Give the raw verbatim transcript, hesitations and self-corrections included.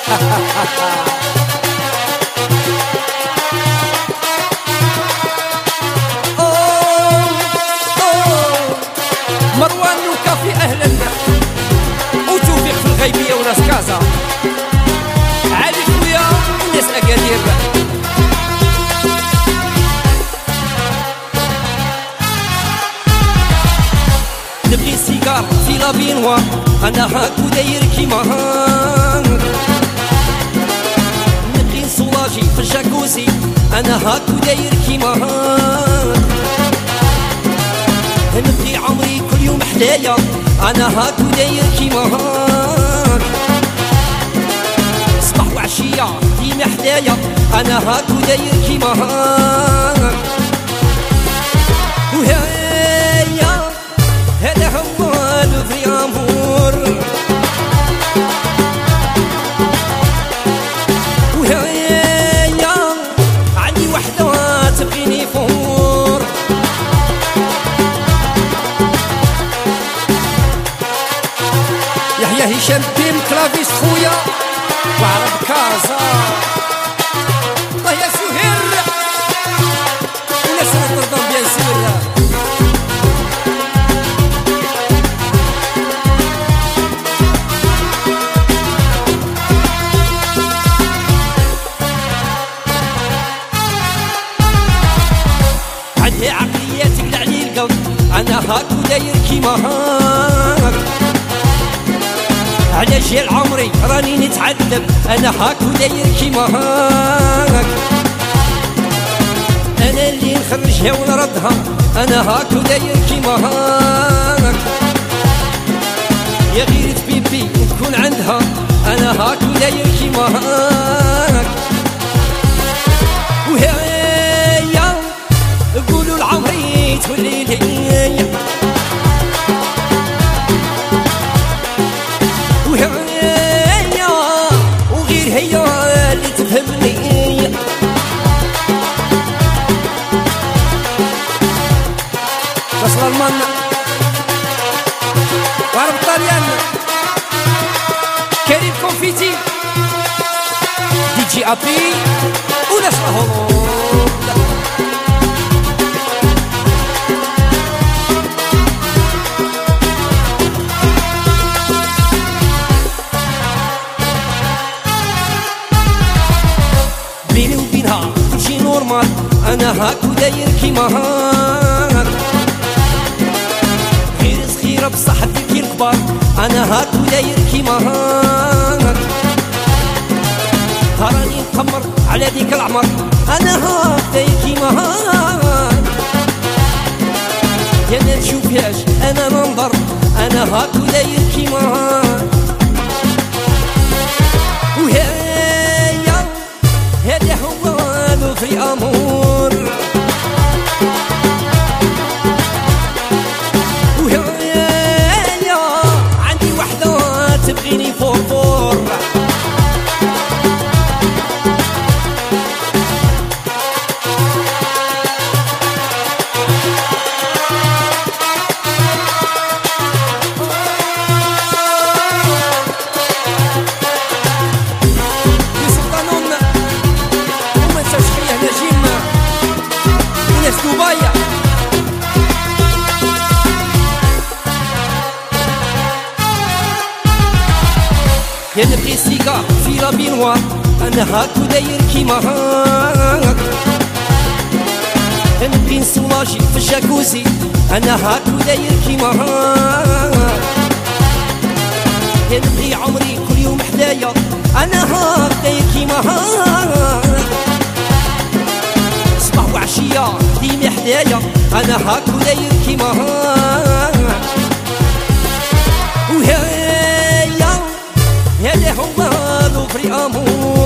مروان لوكا في أهلا وتوفيق في الغيبية وناس كازا علي خويا وناس أكادير نبغي سيجار في لابينوا أنا هاكو داير كيما هاك نبغي نسولاجي في الجاكوزي أنا هاكو داير كيما هاك نبغي عمري كل يوم حدايا أنا هاكو داير كيما هاك صباح وعشية ديما حدايا أنا هاكو داير كيما هاك وهايا هذا هو الفري امور وهايا عندي وحدة تبغيني فور يحيى هشام بيم كلافيس خويا وعرب كازا الله يا سهير وناس نضرب بيان سير عندي عقلياتك لعلي القلب أنا هاكو داير كيما هاك على جيل عمري راني نتعذب أنا هاكو داير كيما هاك أنا اللي نخرجها ونردها أنا هاكو داير كيما هاك يا غيرة بيبي نكون عندها أنا هاكو داير كيما هاك وهايا قولوا لعمري تولي لي وهي وغير هي اللي تفهمني وصل المن وعرب طاليان كريم كونفيتي دي جي ابي وناس راهو بيني وبينها كلشي نورمال أنا هاكو داير كيما هاك غير صغيرة بصح كي الكبار أنا هاكو داير كيما هاك هراني نقمر على ديك العمر أنا هاك داير كيما هاك يا ما تشوفهاش أنا منظر أنا هاكو داير كيما هاك وهايا هذا هو الفري امور وهايا عندي وحدة تبغيني فور فور يا نبغي سيجار في لابينوا أنا هاكو داير كيما هاك نبغي نسولاجي في الجاكوزي أنا هاكو داير كيما هاك يا نبغي عمري كل يوم حدايا أنا هاك داير كيما هاك صباح وعشية ديما حدايا أنا هاكو داير كيما هاك وهايا هذا هو الفري امور